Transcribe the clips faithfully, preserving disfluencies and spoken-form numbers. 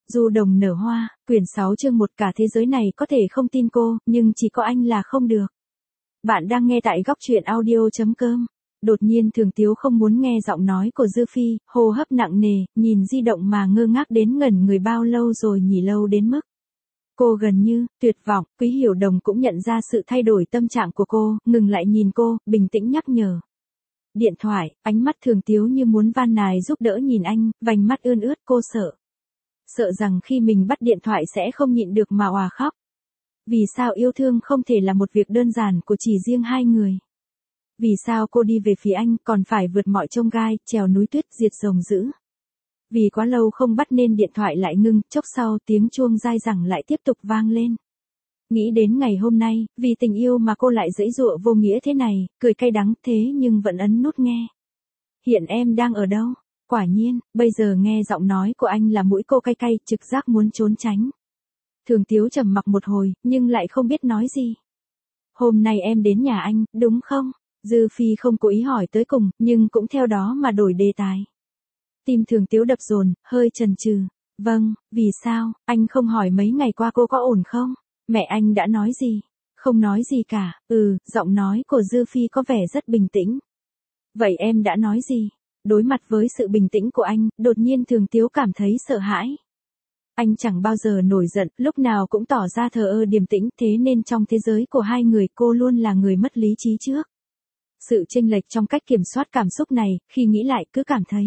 Du đồng nở hoa, quyển sáu chương một. Cả thế giới này có thể không tin cô, nhưng chỉ có anh là không được. Bạn đang nghe tại góc truyện audio chấm com. Đột nhiên Thường Tiếu không muốn nghe giọng nói của Dư Phi, hô hấp nặng nề, nhìn di động mà ngơ ngác đến ngẩn người bao lâu rồi nhỉ, lâu đến mức cô gần như tuyệt vọng. Quý Hiểu Đồng cũng nhận ra sự thay đổi tâm trạng của cô, ngừng lại nhìn cô, bình tĩnh nhắc nhở. Điện thoại, ánh mắt Thường Tiếu như muốn van nài giúp đỡ nhìn anh, vành mắt ươn ướt. Cô sợ. Sợ rằng khi mình bắt điện thoại sẽ không nhịn được mà òa khóc. Vì sao yêu thương không thể là một việc đơn giản của chỉ riêng hai người? Vì sao cô đi về phía anh còn phải vượt mọi chông gai, trèo núi tuyết, diệt rồng dữ? Vì quá lâu không bắt nên điện thoại lại ngưng, chốc sau tiếng chuông dai dẳng lại tiếp tục vang lên. Nghĩ đến ngày hôm nay, vì tình yêu mà cô lại giãy giụa vô nghĩa thế này, cười cay đắng thế nhưng vẫn ấn nút nghe. Hiện em đang ở đâu? Quả nhiên, bây giờ nghe giọng nói của anh là mũi cô cay cay, trực giác muốn trốn tránh. Thường Tiếu trầm mặc một hồi, nhưng lại không biết nói gì. Hôm nay em đến nhà anh, đúng không? Dư Phi không cố ý hỏi tới cùng, nhưng cũng theo đó mà đổi đề tài. Tim Thường Tiếu đập dồn, hơi chần chừ. Vâng, vì sao, anh không hỏi mấy ngày qua cô có ổn không? Mẹ anh đã nói gì? Không nói gì cả. Ừ, giọng nói của Dư Phi có vẻ rất bình tĩnh. Vậy em đã nói gì? Đối mặt với sự bình tĩnh của anh, đột nhiên Thường Tiếu cảm thấy sợ hãi. Anh chẳng bao giờ nổi giận, lúc nào cũng tỏ ra thờ ơ điềm tĩnh, thế nên trong thế giới của hai người cô luôn là người mất lý trí trước. Sự chênh lệch trong cách kiểm soát cảm xúc này, khi nghĩ lại cứ cảm thấy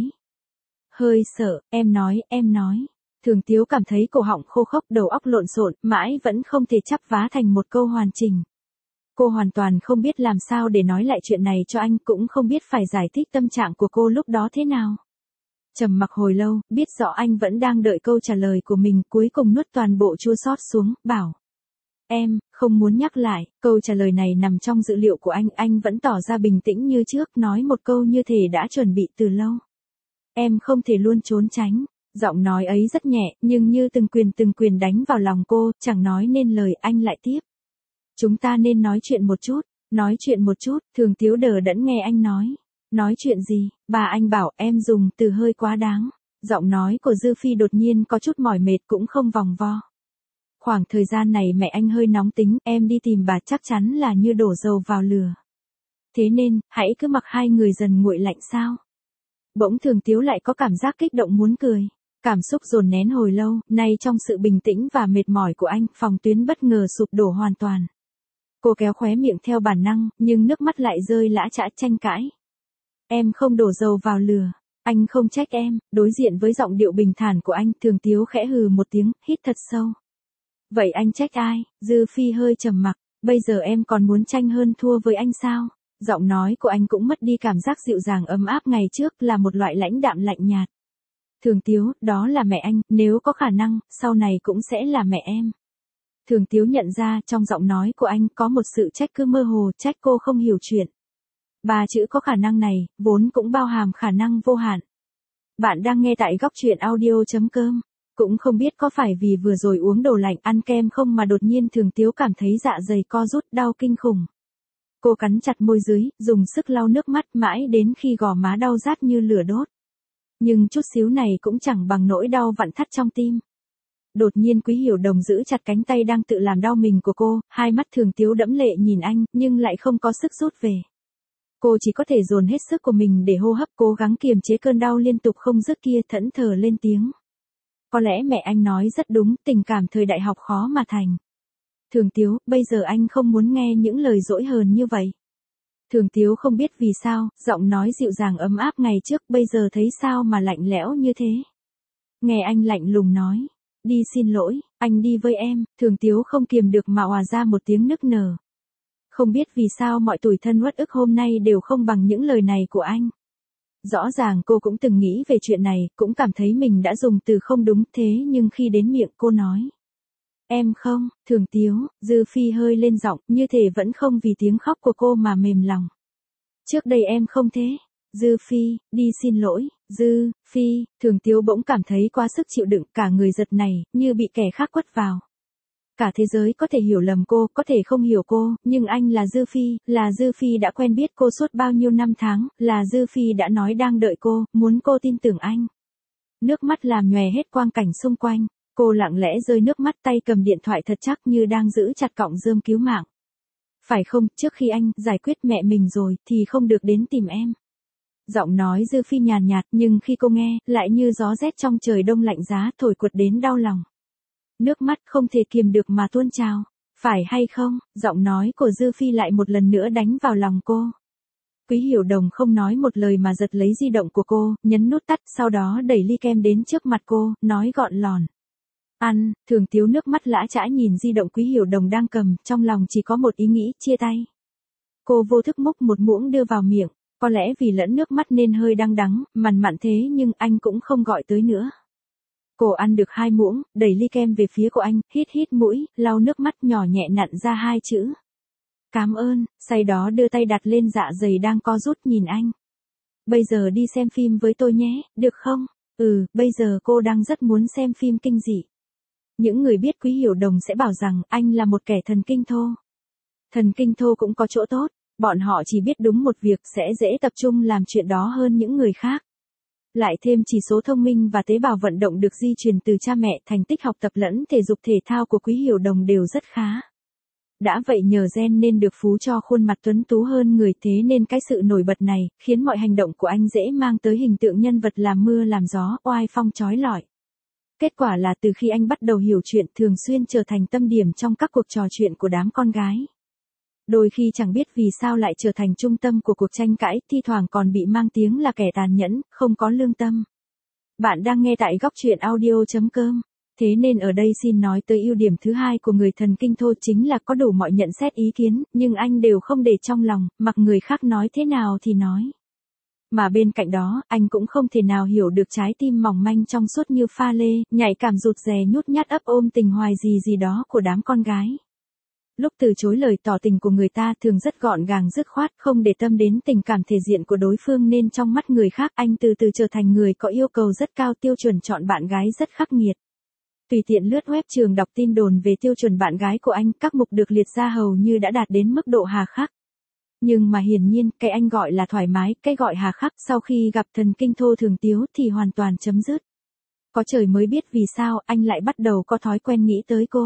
hơi sợ. Em nói, em nói. Thường Tiếu cảm thấy cổ họng khô khốc, đầu óc lộn xộn, mãi vẫn không thể chắp vá thành một câu hoàn chỉnh. Cô hoàn toàn không biết làm sao để nói lại chuyện này cho anh, cũng không biết phải giải thích tâm trạng của cô lúc đó thế nào. Trầm mặc hồi lâu, biết rõ anh vẫn đang đợi câu trả lời của mình, cuối cùng nuốt toàn bộ chua xót xuống, bảo. Em, không muốn nhắc lại, câu trả lời này nằm trong dự liệu của anh, anh vẫn tỏ ra bình tĩnh như trước, nói một câu như thể đã chuẩn bị từ lâu. Em không thể luôn trốn tránh. Giọng nói ấy rất nhẹ, nhưng như từng quyền từng quyền đánh vào lòng cô, chẳng nói nên lời. Anh lại tiếp. Chúng ta nên nói chuyện một chút, nói chuyện một chút. Thường Tiếu đờ đẫn nghe anh nói. Nói chuyện gì? Bà anh bảo em dùng từ hơi quá đáng. Giọng nói của Dư Phi đột nhiên có chút mỏi mệt, cũng không vòng vo. Khoảng thời gian này mẹ anh hơi nóng tính, em đi tìm bà chắc chắn là như đổ dầu vào lửa. Thế nên, hãy cứ mặc hai người dần nguội lạnh sao? Bỗng Thường Tiếu lại có cảm giác kích động muốn cười. Cảm xúc dồn nén hồi lâu, nay trong sự bình tĩnh và mệt mỏi của anh, phòng tuyến bất ngờ sụp đổ hoàn toàn. Cô kéo khóe miệng theo bản năng, nhưng nước mắt lại rơi lã chã, tranh cãi. Em không đổ dầu vào lửa. Anh không trách em. Đối diện với giọng điệu bình thản của anh, Thường Tiếu khẽ hừ một tiếng, hít thật sâu. Vậy anh trách ai? Dư Phi hơi trầm mặc. Bây giờ em còn muốn tranh hơn thua với anh sao? Giọng nói của anh cũng mất đi cảm giác dịu dàng ấm áp ngày trước, là một loại lãnh đạm lạnh nhạt. Thường Tiếu, đó là mẹ anh, nếu có khả năng, sau này cũng sẽ là mẹ em. Thường Tiếu nhận ra trong giọng nói của anh có một sự trách cứ mơ hồ, trách cô không hiểu chuyện. Ba chữ có khả năng này, vốn cũng bao hàm khả năng vô hạn. Bạn đang nghe tại góc truyện audio chấm com. Cũng không biết có phải vì vừa rồi uống đồ lạnh, ăn kem không mà đột nhiên Thường Tiếu cảm thấy dạ dày co rút, đau kinh khủng. Cô cắn chặt môi dưới, dùng sức lau nước mắt, mãi đến khi gò má đau rát như lửa đốt. Nhưng chút xíu này cũng chẳng bằng nỗi đau vặn thắt trong tim. Đột nhiên Quý Hiểu Đồng giữ chặt cánh tay đang tự làm đau mình của cô, hai mắt Thường Tiếu đẫm lệ nhìn anh, nhưng lại không có sức rút về. Cô chỉ có thể dồn hết sức của mình để hô hấp, cố gắng kiềm chế cơn đau liên tục không dứt kia, thẫn thờ lên tiếng. Có lẽ mẹ anh nói rất đúng, tình cảm thời đại học khó mà thành. Thường Tiếu, bây giờ anh không muốn nghe những lời dỗi hờn như vậy. Thường Tiếu không biết vì sao, giọng nói dịu dàng ấm áp ngày trước bây giờ thấy sao mà lạnh lẽo như thế. Nghe anh lạnh lùng nói, đi xin lỗi, anh đi với em. Thường Tiếu không kiềm được mà òa ra một tiếng nức nở. Không biết vì sao mọi tủi thân uất ức hôm nay đều không bằng những lời này của anh. Rõ ràng cô cũng từng nghĩ về chuyện này, cũng cảm thấy mình đã dùng từ không đúng, thế nhưng khi đến miệng cô nói. Em không. Thường Tiếu, Dư Phi hơi lên giọng, như thể vẫn không vì tiếng khóc của cô mà mềm lòng. Trước đây em không thế. Dư Phi, đi xin lỗi. Dư Phi, Thường Tiếu bỗng cảm thấy quá sức chịu đựng, cả người giật này, như bị kẻ khác quất vào. Cả thế giới có thể hiểu lầm cô, có thể không hiểu cô, nhưng anh là Dư Phi, là Dư Phi đã quen biết cô suốt bao nhiêu năm tháng, là Dư Phi đã nói đang đợi cô, muốn cô tin tưởng anh. Nước mắt làm nhòe hết quang cảnh xung quanh. Cô lặng lẽ rơi nước mắt, tay cầm điện thoại thật chắc như đang giữ chặt cọng rơm cứu mạng. Phải không, trước khi anh giải quyết mẹ mình rồi thì không được đến tìm em. Giọng nói Dư Phi nhàn nhạt, nhưng khi cô nghe, lại như gió rét trong trời đông lạnh giá, thổi quật đến đau lòng. Nước mắt không thể kiềm được mà tuôn trào. Phải hay không? Giọng nói của Dư Phi lại một lần nữa đánh vào lòng cô. Quý Hiểu Đồng không nói một lời mà giật lấy di động của cô, nhấn nút tắt, sau đó đẩy ly kem đến trước mặt cô, nói gọn lòn. Ăn. Thường Tiếu nước mắt lã chã nhìn di động Quý Hiểu Đồng đang cầm, trong lòng chỉ có một ý nghĩ, chia tay. Cô vô thức múc một muỗng đưa vào miệng, có lẽ vì lẫn nước mắt nên hơi đắng đắng, mằn mặn thế nhưng anh cũng không gọi tới nữa. Cô ăn được hai muỗng, đẩy ly kem về phía của anh, hít hít mũi, lau nước mắt, nhỏ nhẹ nặn ra hai chữ. Cảm ơn, sau đó đưa tay đặt lên dạ dày đang co rút nhìn anh. Bây giờ đi xem phim với tôi nhé, được không? Ừ, bây giờ cô đang rất muốn xem phim kinh dị. Những người biết Quý Hiểu Đồng sẽ bảo rằng anh là một kẻ thần kinh thô. Thần kinh thô cũng có chỗ tốt, bọn họ chỉ biết đúng một việc sẽ dễ tập trung làm chuyện đó hơn những người khác. Lại thêm chỉ số thông minh và tế bào vận động được di truyền từ cha mẹ, thành tích học tập lẫn thể dục thể thao của Quý Hiểu Đồng đều rất khá. Đã vậy nhờ gen nên được phú cho khuôn mặt tuấn tú hơn người, thế nên cái sự nổi bật này, khiến mọi hành động của anh dễ mang tới hình tượng nhân vật làm mưa làm gió, oai phong chói lọi. Kết quả là từ khi anh bắt đầu hiểu chuyện, thường xuyên trở thành tâm điểm trong các cuộc trò chuyện của đám con gái. Đôi khi chẳng biết vì sao lại trở thành trung tâm của cuộc tranh cãi, thi thoảng còn bị mang tiếng là kẻ tàn nhẫn, không có lương tâm. Bạn đang nghe tại góc truyện audio chấm com. Thế nên ở đây xin nói tới ưu điểm thứ hai của người thần kinh thô, chính là có đủ mọi nhận xét ý kiến, nhưng anh đều không để trong lòng, mặc người khác nói thế nào thì nói. Mà bên cạnh đó, anh cũng không thể nào hiểu được trái tim mỏng manh trong suốt như pha lê, nhạy cảm rụt rè nhút nhát ấp ôm tình hoài gì gì đó của đám con gái. Lúc từ chối lời tỏ tình của người ta thường rất gọn gàng dứt khoát, không để tâm đến tình cảm thể diện của đối phương, nên trong mắt người khác anh từ từ trở thành người có yêu cầu rất cao, tiêu chuẩn chọn bạn gái rất khắc nghiệt. Tùy tiện lướt web trường đọc tin đồn về tiêu chuẩn bạn gái của anh, các mục được liệt ra hầu như đã đạt đến mức độ hà khắc. Nhưng mà hiển nhiên, cái anh gọi là thoải mái, cái gọi hà khắc sau khi gặp thần kinh thô Thường Tiếu thì hoàn toàn chấm dứt. Có trời mới biết vì sao anh lại bắt đầu có thói quen nghĩ tới cô.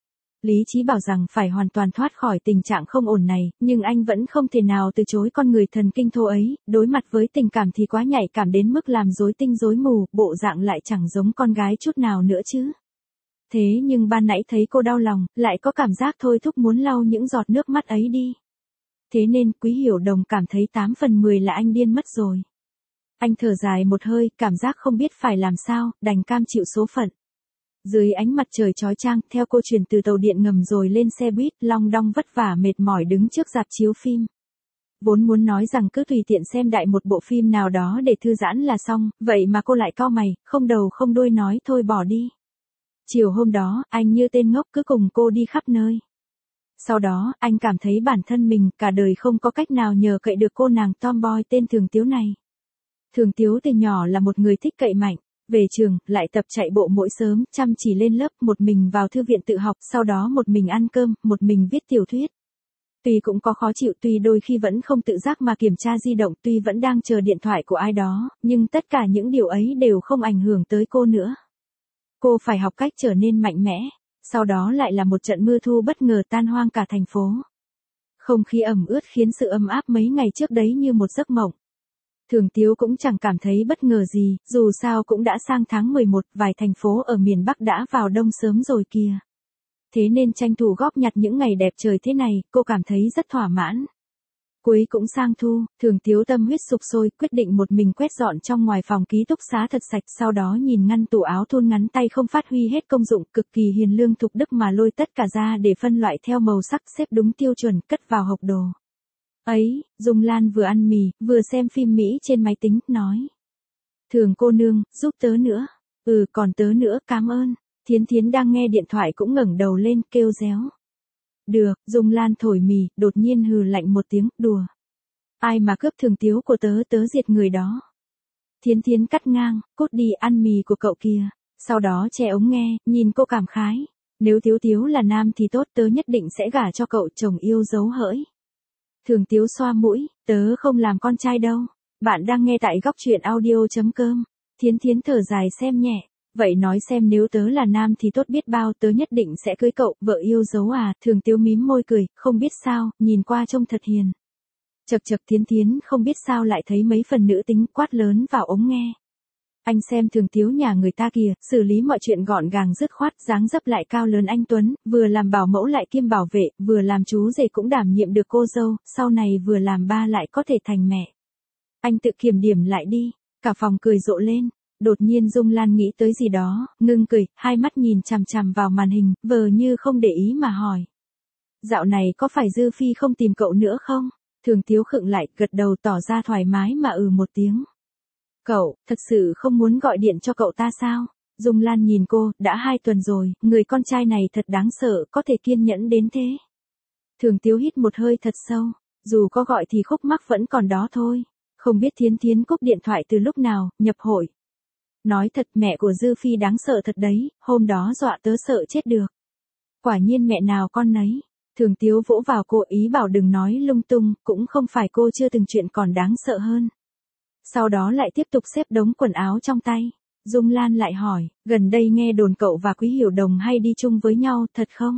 Lý trí bảo rằng phải hoàn toàn thoát khỏi tình trạng không ổn này, nhưng anh vẫn không thể nào từ chối con người thần kinh thô ấy, đối mặt với tình cảm thì quá nhạy cảm đến mức làm rối tinh rối mù, bộ dạng lại chẳng giống con gái chút nào nữa chứ. Thế nhưng ban nãy thấy cô đau lòng, lại có cảm giác thôi thúc muốn lau những giọt nước mắt ấy đi. Thế nên Quý Hiểu Đồng cảm thấy tám phần mười là anh điên mất rồi. Anh thở dài một hơi, cảm giác không biết phải làm sao, đành cam chịu số phận. Dưới ánh mặt trời chói chang, theo cô chuyển từ tàu điện ngầm rồi lên xe buýt, long đong vất vả mệt mỏi đứng trước rạp chiếu phim. Vốn muốn nói rằng cứ tùy tiện xem đại một bộ phim nào đó để thư giãn là xong, vậy mà cô lại cau mày, không đầu không đuôi nói thôi bỏ đi. Chiều hôm đó, anh như tên ngốc cứ cùng cô đi khắp nơi. Sau đó, anh cảm thấy bản thân mình cả đời không có cách nào nhờ cậy được cô nàng tomboy tên Thường Tiếu này. Thường Tiếu từ nhỏ là một người thích cậy mạnh. Về trường, lại tập chạy bộ mỗi sớm, chăm chỉ lên lớp, một mình vào thư viện tự học, sau đó một mình ăn cơm, một mình viết tiểu thuyết. Tuy cũng có khó chịu, tuy đôi khi vẫn không tự giác mà kiểm tra di động, tuy vẫn đang chờ điện thoại của ai đó, nhưng tất cả những điều ấy đều không ảnh hưởng tới cô nữa. Cô phải học cách trở nên mạnh mẽ, sau đó lại là một trận mưa thu bất ngờ tan hoang cả thành phố. Không khí ẩm ướt khiến sự ấm áp mấy ngày trước đấy như một giấc mộng. Thường Tiếu cũng chẳng cảm thấy bất ngờ gì, dù sao cũng đã sang tháng mười một, vài thành phố ở miền Bắc đã vào đông sớm rồi kìa. Thế nên tranh thủ góp nhặt những ngày đẹp trời thế này, cô cảm thấy rất thỏa mãn. Cuối cũng sang thu, Thường Tiếu tâm huyết sục sôi, quyết định một mình quét dọn trong ngoài phòng ký túc xá thật sạch, sau đó nhìn ngăn tủ áo thun ngắn tay không phát huy hết công dụng, cực kỳ hiền lương thục đức mà lôi tất cả ra để phân loại theo màu sắc, xếp đúng tiêu chuẩn, cất vào hộp đồ. Ấy, Dung Lan vừa ăn mì, vừa xem phim Mỹ trên máy tính, nói. Thường cô nương, giúp tớ nữa. Ừ, còn tớ nữa, cảm ơn. Thiến Thiến đang nghe điện thoại cũng ngẩng đầu lên, kêu réo. Được, Dung Lan thổi mì, đột nhiên hừ lạnh một tiếng, đùa. Ai mà cướp Thường Tiếu của tớ, tớ diệt người đó. Thiến Thiến cắt ngang, cốt đi ăn mì của cậu kìa. Sau đó che ống nghe, nhìn cô cảm khái. Nếu Tiếu Tiếu là nam thì tốt, tớ nhất định sẽ gả cho cậu, chồng yêu dấu hỡi. Thường Tiếu xoa mũi, tớ không làm con trai đâu. Bạn đang nghe tại góc truyện audio chấm com. Thiến Thiến thở dài xem nhẹ. Vậy nói xem nếu tớ là nam thì tốt biết bao, tớ nhất định sẽ cưới cậu, vợ yêu dấu à, Thường Tiếu mím môi cười, không biết sao, nhìn qua trông thật hiền. Chật chật Thiến Thiến không biết sao lại thấy mấy phần nữ tính, quát lớn vào ống nghe. Anh xem Thường Tiếu nhà người ta kìa, xử lý mọi chuyện gọn gàng dứt khoát, dáng dấp lại cao lớn anh tuấn, vừa làm bảo mẫu lại kiêm bảo vệ, vừa làm chú rể cũng đảm nhiệm được cô dâu, sau này vừa làm ba lại có thể thành mẹ. Anh tự kiểm điểm lại đi, cả phòng cười rộ lên. Đột nhiên Dung Lan nghĩ tới gì đó, ngưng cười, hai mắt nhìn chằm chằm vào màn hình, vờ như không để ý mà hỏi. Dạo này có phải Dư Phi không tìm cậu nữa không? Thường Tiếu khựng lại, gật đầu tỏ ra thoải mái mà ừ một tiếng. Cậu, thật sự không muốn gọi điện cho cậu ta sao? Dung Lan nhìn cô, đã hai tuần rồi, người con trai này thật đáng sợ, có thể kiên nhẫn đến thế. Thường Tiếu hít một hơi thật sâu, dù có gọi thì khúc mắc vẫn còn đó thôi. Không biết Thiến Thiến cúp điện thoại từ lúc nào, nhập hội. Nói thật mẹ của Dư Phi đáng sợ thật đấy, hôm đó dọa tớ sợ chết được. Quả nhiên mẹ nào con nấy. Thường Tiếu vỗ vào cô ý bảo đừng nói lung tung, cũng không phải cô chưa từng chuyện còn đáng sợ hơn. Sau đó lại tiếp tục xếp đống quần áo trong tay. Dung Lan lại hỏi, gần đây nghe đồn cậu và Quý Hiểu Đồng hay đi chung với nhau, thật không?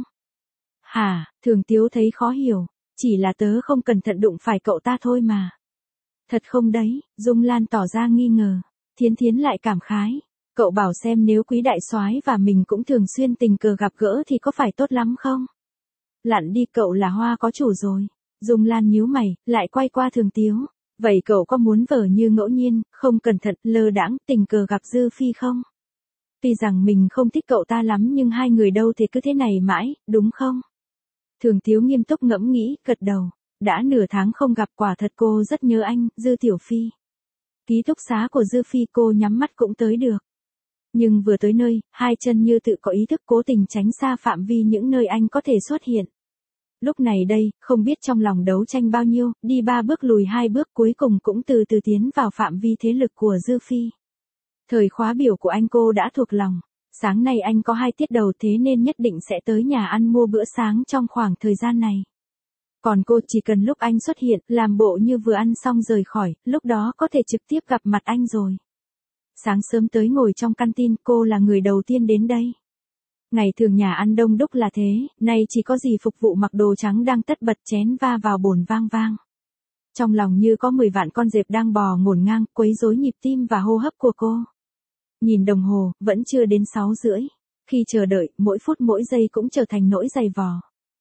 Hả, Thường Tiếu thấy khó hiểu, chỉ là tớ không cẩn thận đụng phải cậu ta thôi mà. Thật không đấy, Dung Lan tỏ ra nghi ngờ. Thiến Thiến lại cảm khái, cậu bảo xem nếu Quý đại soái và mình cũng thường xuyên tình cờ gặp gỡ thì có phải tốt lắm không? Lặn đi, cậu là hoa có chủ rồi. Dung Lan nhíu mày, lại quay qua Thường Tiếu. Vậy cậu có muốn vờ như ngẫu nhiên, không cẩn thận, lơ đãng, tình cờ gặp Dư Phi không? Tuy rằng mình không thích cậu ta lắm nhưng hai người đâu thì cứ thế này mãi, đúng không? Thường Tiếu nghiêm túc ngẫm nghĩ, gật đầu. Đã nửa tháng không gặp, quả thật cô rất nhớ anh, Dư Tiểu Phi. Ký túc xá của Dư Phi cô nhắm mắt cũng tới được. Nhưng vừa tới nơi, hai chân như tự có ý thức cố tình tránh xa phạm vi những nơi anh có thể xuất hiện. Lúc này đây, không biết trong lòng đấu tranh bao nhiêu, đi ba bước lùi hai bước cuối cùng cũng từ từ tiến vào phạm vi thế lực của Dư Phi. Thời khóa biểu của anh cô đã thuộc lòng. Sáng nay anh có hai tiết đầu thế nên nhất định sẽ tới nhà ăn mua bữa sáng trong khoảng thời gian này. Còn cô chỉ cần lúc anh xuất hiện, làm bộ như vừa ăn xong rời khỏi, lúc đó có thể trực tiếp gặp mặt anh rồi. Sáng sớm tới ngồi trong căn tin, cô là người đầu tiên đến đây. Ngày thường nhà ăn đông đúc là thế, nay chỉ có dì phục vụ mặc đồ trắng đang tất bật chén va vào bồn vang vang. Trong lòng như có mười vạn con dẹp đang bò ngổn ngang, quấy rối nhịp tim và hô hấp của cô. Nhìn đồng hồ, vẫn chưa đến sáu rưỡi. Khi chờ đợi, mỗi phút mỗi giây cũng trở thành nỗi dày vò.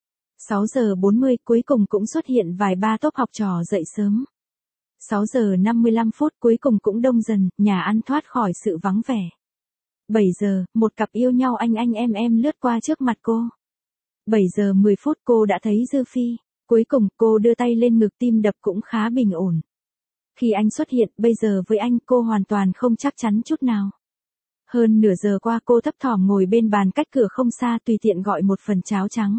sáu giờ bốn mươi cuối cùng cũng xuất hiện vài ba tốp học trò dậy sớm. sáu giờ năm mươi lăm phút cuối cùng cũng đông dần, nhà ăn thoát khỏi sự vắng vẻ. bảy giờ, một cặp yêu nhau anh anh em em lướt qua trước mặt cô. bảy giờ mười phút cô đã thấy Dư Phi. Cuối cùng cô đưa tay lên ngực, tim đập cũng khá bình ổn. Khi anh xuất hiện, bây giờ với anh cô hoàn toàn không chắc chắn chút nào. Hơn nửa giờ qua cô thấp thỏm ngồi bên bàn cách cửa không xa tùy tiện gọi một phần cháo trắng.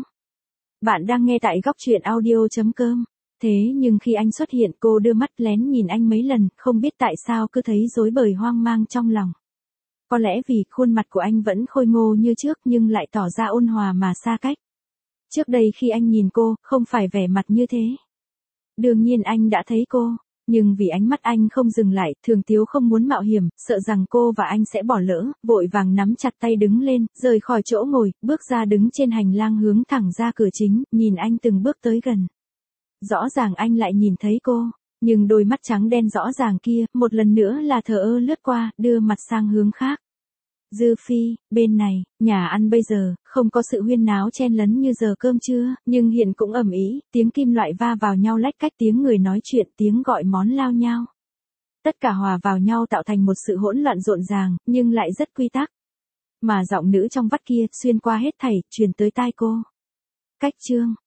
Bạn đang nghe tại góc truyện audio.com. Thế nhưng khi anh xuất hiện cô đưa mắt lén nhìn anh mấy lần, không biết tại sao cứ thấy rối bời hoang mang trong lòng. Có lẽ vì khuôn mặt của anh vẫn khôi ngô như trước nhưng lại tỏ ra ôn hòa mà xa cách. Trước đây khi anh nhìn cô, không phải vẻ mặt như thế. Đương nhiên anh đã thấy cô, nhưng vì ánh mắt anh không dừng lại, Thường Tiếu không muốn mạo hiểm, sợ rằng cô và anh sẽ bỏ lỡ, vội vàng nắm chặt tay đứng lên, rời khỏi chỗ ngồi, bước ra đứng trên hành lang hướng thẳng ra cửa chính, nhìn anh từng bước tới gần. Rõ ràng anh lại nhìn thấy cô, nhưng đôi mắt trắng đen rõ ràng kia, một lần nữa là thờ ơ lướt qua, đưa mặt sang hướng khác. Dư Phi, bên này, nhà ăn bây giờ, không có sự huyên náo chen lấn như giờ cơm trưa, nhưng hiện cũng ầm ĩ, tiếng kim loại va vào nhau lách cách, tiếng người nói chuyện, tiếng gọi món lao nhau. Tất cả hòa vào nhau tạo thành một sự hỗn loạn rộn ràng, nhưng lại rất quy tắc. Mà giọng nữ trong vắt kia, xuyên qua hết thảy, truyền tới tai cô. Cách chương.